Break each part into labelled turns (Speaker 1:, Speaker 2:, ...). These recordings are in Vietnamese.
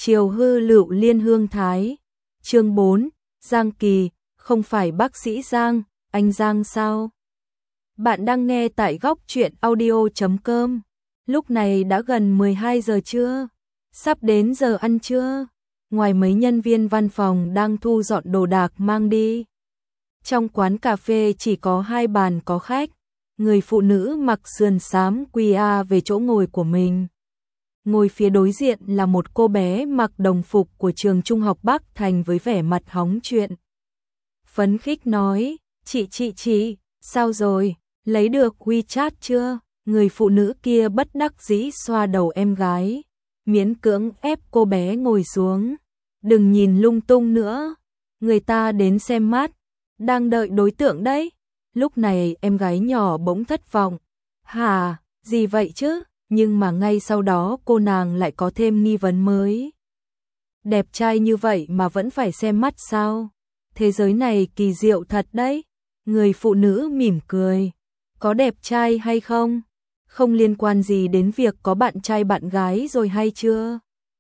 Speaker 1: Triều hư lựu liên hương thái. Chương 4, Giang Kỳ, không phải bác sĩ Giang, anh Giang sao? Bạn đang nghe tại góc truyện audio.com. Lúc này đã gần 12 giờ trưa, sắp đến giờ ăn trưa. Ngoài mấy nhân viên văn phòng đang thu dọn đồ đạc mang đi. Trong quán cà phê chỉ có 2 bàn có khách. Người phụ nữ mặc sườn xám QA về chỗ ngồi của mình. Ngồi phía đối diện là một cô bé mặc đồng phục của trường trung học Bắc Thành với vẻ mặt hóng chuyện. Phấn khích nói, chị, sao rồi, lấy được WeChat chưa? Người phụ nữ kia bất đắc dĩ xoa đầu em gái, miễn cưỡng ép cô bé ngồi xuống. Đừng nhìn lung tung nữa, người ta đến xem mắt, đang đợi đối tượng đấy. Lúc này em gái nhỏ bỗng thất vọng. Hả, gì vậy chứ? Nhưng mà ngay sau đó cô nàng lại có thêm nghi vấn mới. Đẹp trai như vậy mà vẫn phải xem mắt sao? Thế giới này kỳ diệu thật đấy. Người phụ nữ mỉm cười. Có đẹp trai hay không? Không liên quan gì đến việc có bạn trai bạn gái rồi hay chưa?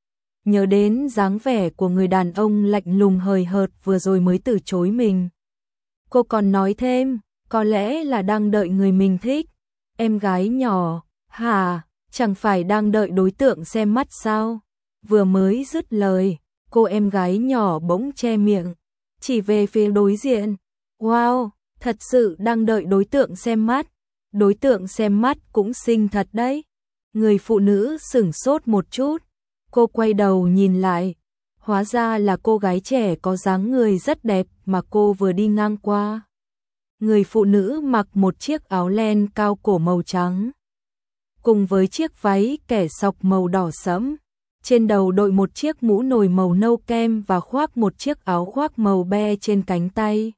Speaker 1: Nhớ đến dáng vẻ của người đàn ông lạnh lùng hời hợt vừa rồi mới từ chối mình. Cô còn nói thêm, có lẽ là đang đợi người mình thích. Em gái nhỏ, hả, chẳng phải đang đợi đối tượng xem mắt sao? Vừa mới dứt lời, cô em gái nhỏ bỗng che miệng, chỉ về phía đối diện. Wow, thật sự đang đợi đối tượng xem mắt. Đối tượng xem mắt cũng xinh thật đấy. Người phụ nữ sửng sốt một chút. Cô quay đầu nhìn lại. Hóa ra là cô gái trẻ có dáng người rất đẹp mà cô vừa đi ngang qua. Người phụ nữ mặc một chiếc áo len cao cổ màu trắng, cùng với chiếc váy kẻ sọc màu đỏ sẫm. Trên đầu đội một chiếc mũ nồi màu nâu kem và khoác một chiếc áo khoác màu be trên cánh tay.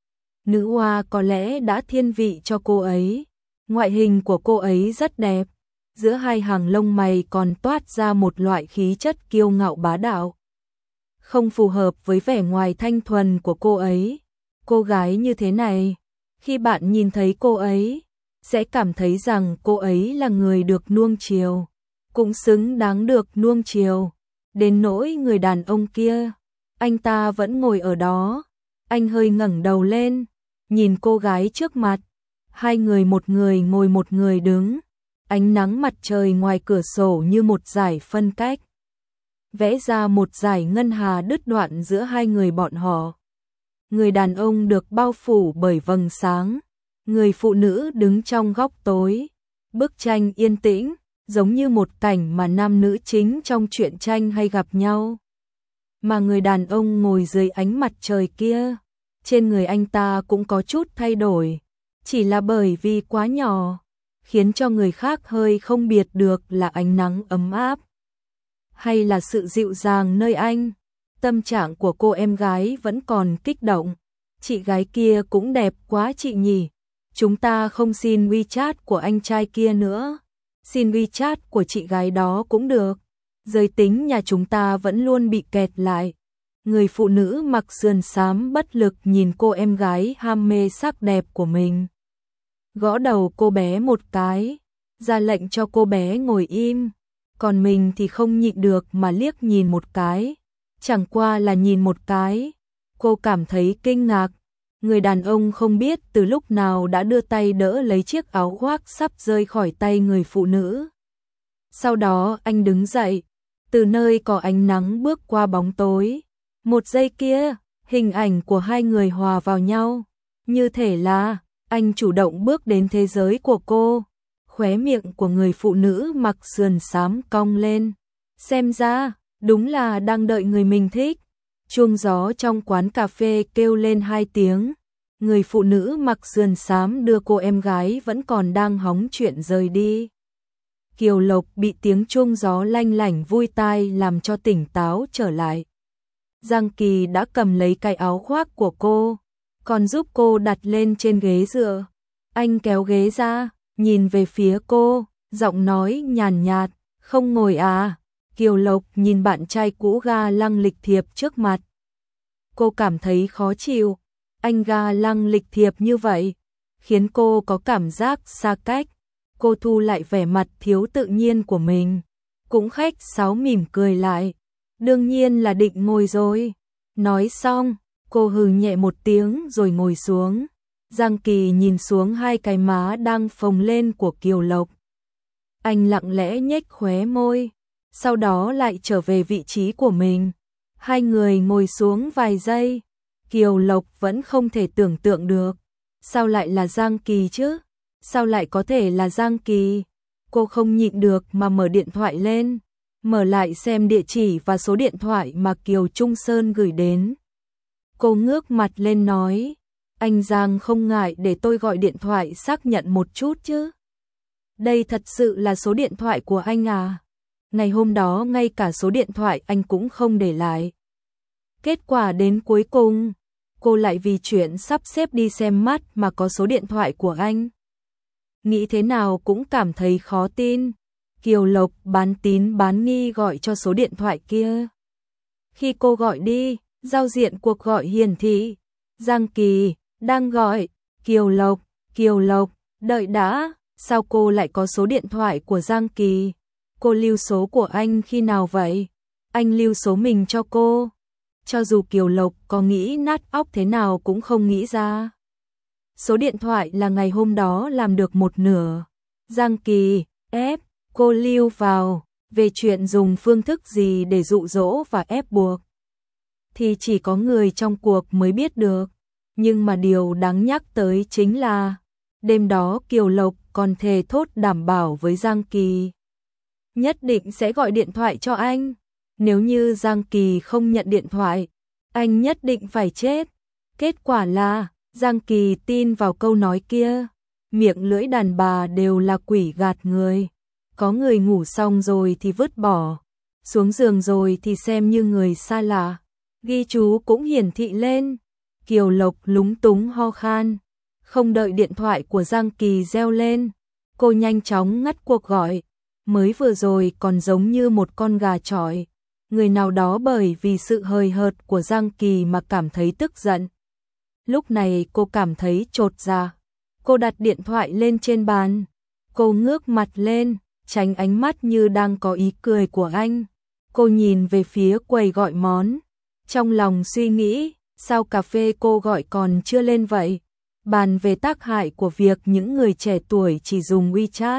Speaker 1: Nữ hoa có lẽ đã thiên vị cho cô ấy. Ngoại hình của cô ấy rất đẹp. Giữa hai hàng lông mày còn toát ra một loại khí chất kiêu ngạo bá đạo. Không phù hợp với vẻ ngoài thanh thuần của cô ấy. Cô gái như thế này, khi bạn nhìn thấy cô ấy, sẽ cảm thấy rằng cô ấy là người được nuông chiều, cũng xứng đáng được nuông chiều. Đến nỗi người đàn ông kia, anh ta vẫn ngồi ở đó. Anh hơi ngẩng đầu lên, nhìn cô gái trước mặt. Hai người, một người ngồi một người đứng. Ánh nắng mặt trời ngoài cửa sổ như một dải phân cách, vẽ ra một dải ngân hà đứt đoạn giữa hai người bọn họ. Người đàn ông được bao phủ bởi vầng sáng, người phụ nữ đứng trong góc tối. Bức tranh yên tĩnh, giống như một cảnh mà nam nữ chính trong truyện tranh hay gặp nhau. Mà người đàn ông ngồi dưới ánh mặt trời kia, trên người anh ta cũng có chút thay đổi, chỉ là bởi vì quá nhỏ, khiến cho người khác hơi không biệt được là ánh nắng ấm áp, hay là sự dịu dàng nơi anh. Tâm trạng của cô em gái vẫn còn kích động. Chị gái kia cũng đẹp quá chị nhỉ. Chúng ta không xin WeChat của anh trai kia nữa, xin WeChat của chị gái đó cũng được. Giới tính nhà chúng ta vẫn luôn bị kẹt lại. Người phụ nữ mặc sườn xám bất lực nhìn cô em gái ham mê sắc đẹp của mình. Gõ đầu cô bé một cái, ra lệnh cho cô bé ngồi im. Còn mình thì không nhịn được mà liếc nhìn một cái. Chẳng qua là nhìn một cái, cô cảm thấy kinh ngạc. Người đàn ông không biết từ lúc nào đã đưa tay đỡ lấy chiếc áo khoác sắp rơi khỏi tay người phụ nữ. Sau đó anh đứng dậy, từ nơi có ánh nắng bước qua bóng tối. Một giây kia, hình ảnh của hai người hòa vào nhau. Như thể là anh chủ động bước đến thế giới của cô. Khóe miệng của người phụ nữ mặc sườn xám cong lên. Xem ra, đúng là đang đợi người mình thích. Chuông gió trong quán cà phê kêu lên 2 tiếng. Người phụ nữ mặc sườn xám đưa cô em gái vẫn còn đang hóng chuyện rời đi. Kiều Lộc bị tiếng chuông gió lanh lảnh vui tai làm cho tỉnh táo trở lại. Giang Kỳ đã cầm lấy cái áo khoác của cô, còn giúp cô đặt lên trên ghế dựa. Anh kéo ghế ra, nhìn về phía cô, giọng nói nhàn nhạt, không ngồi à? Kiều Lộc nhìn bạn trai cũ ga lăng lịch thiệp trước mặt. Cô cảm thấy khó chịu, anh ga lăng lịch thiệp như vậy, khiến cô có cảm giác xa cách. Cô thu lại vẻ mặt thiếu tự nhiên của mình, cũng khách sáo mỉm cười lại. Đương nhiên là định ngồi rồi. Nói xong, cô hừ nhẹ một tiếng rồi ngồi xuống. Giang Kỳ nhìn xuống hai cái má đang phồng lên của Kiều Lộc. Anh lặng lẽ nhếch khóe môi, sau đó lại trở về vị trí của mình. Hai người ngồi xuống vài giây. Kiều Lộc vẫn không thể tưởng tượng được. Sao lại là Giang Kỳ chứ? Sao lại có thể là Giang Kỳ? Cô không nhịn được mà mở điện thoại lên, mở lại xem địa chỉ và số điện thoại mà Kiều Trung Sơn gửi đến. Cô ngước mặt lên nói, anh Giang không ngại để tôi gọi điện thoại xác nhận một chút chứ? Đây thật sự là số điện thoại của anh à? Ngày hôm đó ngay cả số điện thoại anh cũng không để lại. Kết quả đến cuối cùng, cô lại vì chuyện sắp xếp đi xem mắt mà có số điện thoại của anh. Nghĩ thế nào cũng cảm thấy khó tin. Kiều Lộc bán tín bán nghi gọi cho số điện thoại kia. Khi cô gọi đi, giao diện cuộc gọi hiển thị Giang Kỳ đang gọi. Kiều Lộc, đợi đã, sao cô lại có số điện thoại của Giang Kỳ? Cô lưu số của anh khi nào vậy? Anh lưu số mình cho cô. Cho dù Kiều Lộc có nghĩ nát óc thế nào cũng không nghĩ ra. Số điện thoại là ngày hôm đó làm được một nửa. Giang Kỳ ép cô lưu vào. Về chuyện dùng phương thức gì để dụ dỗ và ép buộc thì chỉ có người trong cuộc mới biết được. Nhưng mà điều đáng nhắc tới chính là đêm đó Kiều Lộc còn thề thốt đảm bảo với Giang Kỳ nhất định sẽ gọi điện thoại cho anh. Nếu như Giang Kỳ không nhận điện thoại, anh nhất định phải chết. Kết quả là Giang Kỳ tin vào câu nói kia. Miệng lưỡi đàn bà đều là quỷ gạt người. Có người ngủ xong rồi thì vứt bỏ, xuống giường rồi thì xem như người xa lạ. Ghi chú cũng hiển thị lên. Kiều Lộc lúng túng ho khan. Không đợi điện thoại của Giang Kỳ reo lên, cô nhanh chóng ngắt cuộc gọi. Mới vừa rồi còn giống như một con gà chọi. Người nào đó bởi vì sự hời hợt của Giang Kỳ mà cảm thấy tức giận. Lúc này cô cảm thấy chột dạ. Cô đặt điện thoại lên trên bàn. Cô ngước mặt lên, tránh ánh mắt như đang có ý cười của anh. Cô nhìn về phía quầy gọi món. Trong lòng suy nghĩ, sao cà phê cô gọi còn chưa lên vậy? Bàn về tác hại của việc những người trẻ tuổi chỉ dùng WeChat.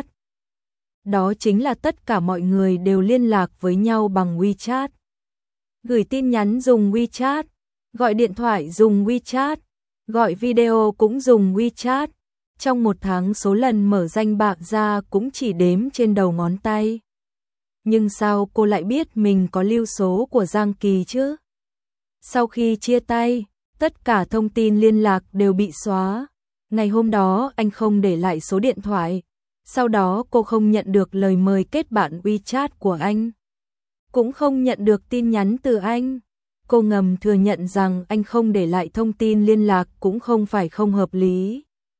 Speaker 1: Đó chính là tất cả mọi người đều liên lạc với nhau bằng WeChat. Gửi tin nhắn dùng WeChat, gọi điện thoại dùng WeChat, gọi video cũng dùng WeChat. Trong một tháng số lần mở danh bạ ra cũng chỉ đếm trên đầu ngón tay. Nhưng sao cô lại biết mình có lưu số của Giang Kỳ chứ? Sau khi chia tay, tất cả thông tin liên lạc đều bị xóa. Ngày hôm đó anh không để lại số điện thoại. Sau đó cô không nhận được lời mời kết bạn WeChat của anh. Cũng không nhận được tin nhắn từ anh. Cô ngầm thừa nhận rằng anh không để lại thông tin liên lạc cũng không phải không hợp lý.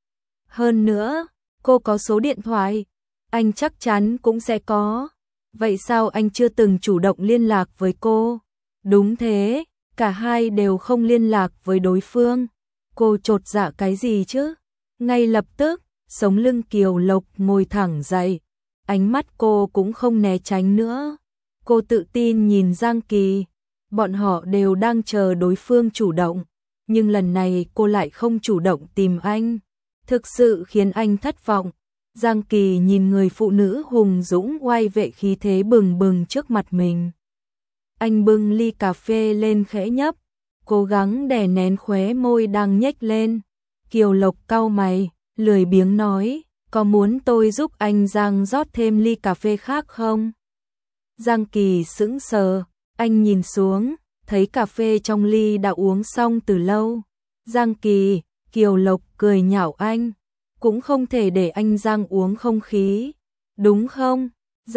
Speaker 1: Hơn nữa, cô có số điện thoại, anh chắc chắn cũng sẽ có. Vậy sao anh chưa từng chủ động liên lạc với cô? Đúng thế, cả hai đều không liên lạc với đối phương. Cô chột dạ cái gì chứ? Ngay lập tức, sống lưng Kiều Lộc ngồi thẳng dậy. Ánh mắt cô cũng không né tránh nữa. Cô tự tin nhìn Giang Kỳ. Bọn họ đều đang chờ đối phương chủ động. Nhưng lần này cô lại không chủ động tìm anh. Thực sự khiến anh thất vọng. Giang Kỳ nhìn người phụ nữ hùng dũng oai vệ khí thế bừng bừng trước mặt mình. Anh bưng ly cà phê lên khẽ nhấp, cố gắng đè nén khóe môi đang nhếch lên. Kiều Lộc cau mày, lười biếng nói, có muốn tôi giúp anh Giang rót thêm ly cà phê khác không? Giang Kỳ sững sờ, anh nhìn xuống, thấy cà phê trong ly đã uống xong từ lâu. Giang Kỳ, Kiều Lộc cười nhạo anh, cũng không thể để anh Giang uống không khí, đúng không?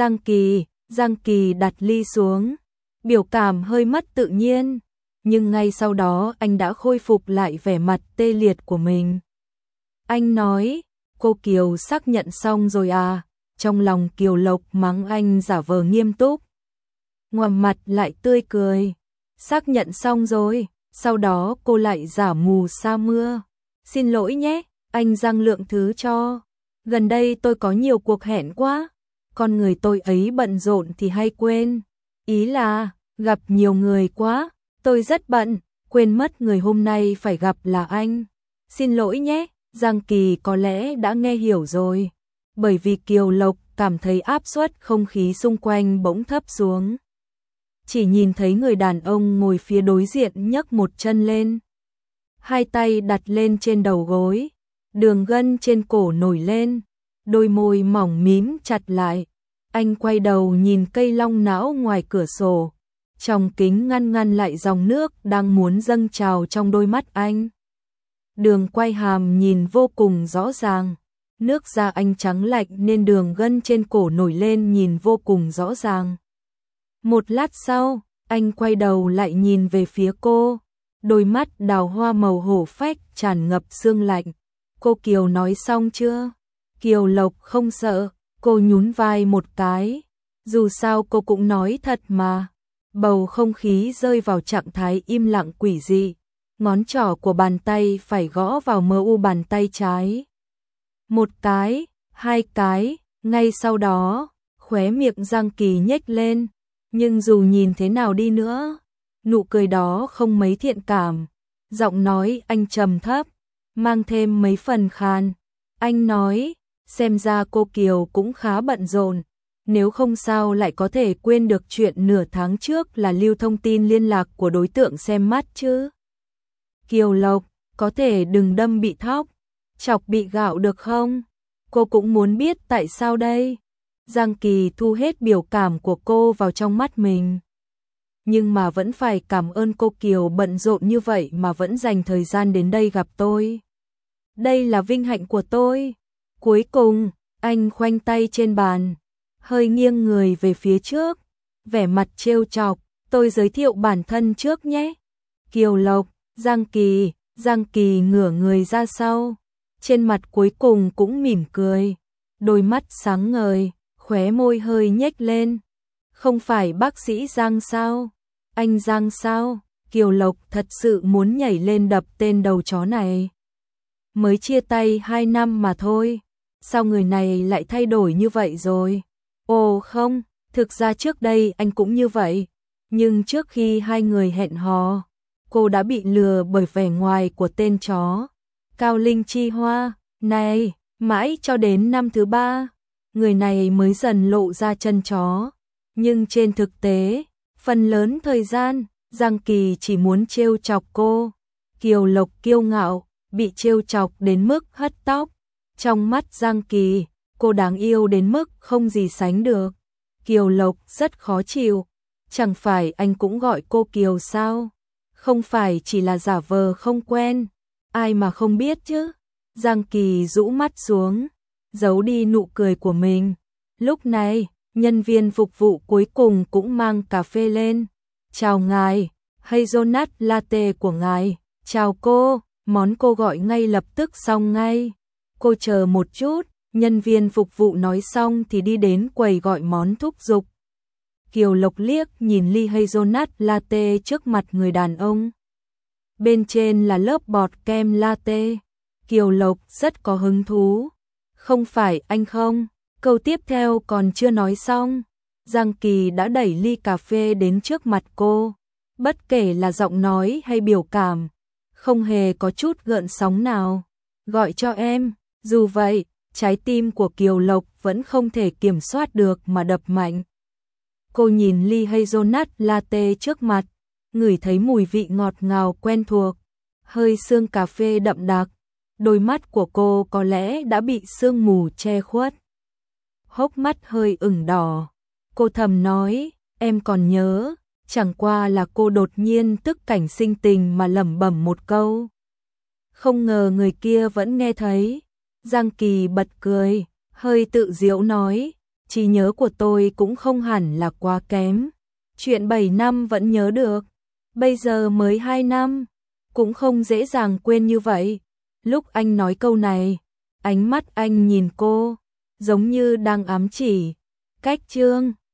Speaker 1: Giang Kỳ đặt ly xuống, biểu cảm hơi mất tự nhiên, nhưng ngay sau đó anh đã khôi phục lại vẻ mặt tê liệt của mình. Anh nói, cô Kiều xác nhận xong rồi à? Trong lòng Kiều Lộc mắng anh giả vờ nghiêm túc, ngoằm mặt lại tươi cười. Xác nhận xong rồi, sau đó cô lại giả mù sa mưa. Xin lỗi nhé, anh Giang lượng thứ cho. Gần đây tôi có nhiều cuộc hẹn quá. Con người tôi ấy bận rộn thì hay quên. Ý là, Gặp nhiều người quá, tôi rất bận, quên mất người hôm nay phải gặp là anh. Xin lỗi nhé, Giang Kỳ có lẽ đã nghe hiểu rồi. Bởi vì Kiều Lộc cảm thấy áp suất không khí xung quanh bỗng thấp xuống. Chỉ nhìn thấy người đàn ông ngồi phía đối diện nhấc một chân lên. Hai tay đặt lên trên đầu gối, đường gân trên cổ nổi lên, đôi môi mỏng mím chặt lại. Anh quay đầu nhìn cây long não ngoài cửa sổ, trong kính ngăn lại dòng nước đang muốn dâng trào trong đôi mắt anh. Đường quay hàm nhìn vô cùng rõ ràng, nước da anh trắng lạnh nên đường gân trên cổ nổi lên nhìn vô cùng rõ ràng. Một lát sau, anh quay đầu lại nhìn về phía cô, đôi mắt đào hoa màu hổ phách tràn ngập sương lạnh. Cô Kiều nói xong chưa? Kiều Lộc không sợ, cô nhún vai một cái. Dù sao cô cũng nói thật mà. Bầu không khí rơi vào trạng thái im lặng quỷ dị. Ngón trỏ của bàn tay phải gõ vào MU bàn tay trái. Một cái, hai cái, ngay sau đó, khóe miệng Giang Kỳ nhếch lên. Nhưng dù nhìn thế nào đi nữa, nụ cười đó không mấy thiện cảm. Giọng nói anh trầm thấp, mang thêm mấy phần khàn. Anh nói, xem ra cô Kiều cũng khá bận rộn, nếu không sao lại có thể quên được chuyện nửa tháng trước là lưu thông tin liên lạc của đối tượng xem mắt chứ. Kiều Lộc, có thể đừng đâm bị thóc, chọc bị gạo được không? Cô cũng muốn biết tại sao đây. Giang Kỳ thu hết biểu cảm của cô vào trong mắt mình. Nhưng mà vẫn phải cảm ơn cô Kiều bận rộn như vậy mà vẫn dành thời gian đến đây gặp tôi. Đây là vinh hạnh của tôi. Cuối cùng, anh khoanh tay trên bàn, hơi nghiêng người về phía trước, vẻ mặt trêu chọc, tôi giới thiệu bản thân trước nhé. Kiều Lộc, Giang Kỳ ngửa người ra sau, trên mặt cuối cùng cũng mỉm cười, đôi mắt sáng ngời, khóe môi hơi nhếch lên. Không phải bác sĩ Giang sao? Anh Giang sao? Kiều Lộc thật sự muốn nhảy lên đập tên đầu chó này. Mới chia tay 2 năm mà thôi, sao người này lại thay đổi như vậy rồi? Ồ không, thực ra trước đây anh cũng như vậy, nhưng trước khi hai người hẹn hò, cô đã bị lừa bởi vẻ ngoài của tên chó Cao Linh Chi Hoa này, mãi cho đến năm thứ 3, người này mới dần lộ ra chân chó, nhưng trên thực tế, phần lớn thời gian, Giang Kỳ chỉ muốn trêu chọc cô. Kiều Lộc kiêu ngạo, bị trêu chọc đến mức hất tóc. Trong mắt Giang Kỳ, cô đáng yêu đến mức không gì sánh được. Kiều Lộc rất khó chịu, chẳng phải anh cũng gọi cô Kiều sao? Không phải chỉ là giả vờ không quen, ai mà không biết chứ. Giang Kỳ rũ mắt xuống, giấu đi nụ cười của mình. Lúc này, nhân viên phục vụ cuối cùng cũng mang cà phê lên. Chào ngài, hazelnut latte của ngài. Chào cô, món cô gọi ngay lập tức xong ngay. Cô chờ một chút, nhân viên phục vụ nói xong thì đi đến quầy gọi món thúc giục. Kiều Lộc liếc nhìn ly hazelnut latte trước mặt người đàn ông. Bên trên là lớp bọt kem latte. Kiều Lộc rất có hứng thú. Không phải anh không? Câu tiếp theo còn chưa nói xong, Giang Kỳ đã đẩy ly cà phê đến trước mặt cô. Bất kể là giọng nói hay biểu cảm, không hề có chút gợn sóng nào. Gọi cho em. Dù vậy, trái tim của Kiều Lộc vẫn không thể kiểm soát được mà đập mạnh. Cô nhìn ly hazelnut latte trước mặt, ngửi thấy mùi vị ngọt ngào quen thuộc, hơi sương cà phê đậm đặc. Đôi mắt của cô có lẽ đã bị sương mù che khuất. Hốc mắt hơi ửng đỏ. Cô thầm nói, em còn nhớ, chẳng qua là cô đột nhiên tức cảnh sinh tình mà lẩm bẩm một câu. Không ngờ người kia vẫn nghe thấy. Giang Kỳ bật cười, hơi tự giễu nói, trí nhớ của tôi cũng không hẳn là quá kém. Chuyện 7 năm vẫn nhớ được, bây giờ mới 2 năm, cũng không dễ dàng quên như vậy. Lúc anh nói câu này, ánh mắt anh nhìn cô, giống như đang ám chỉ. Cách chương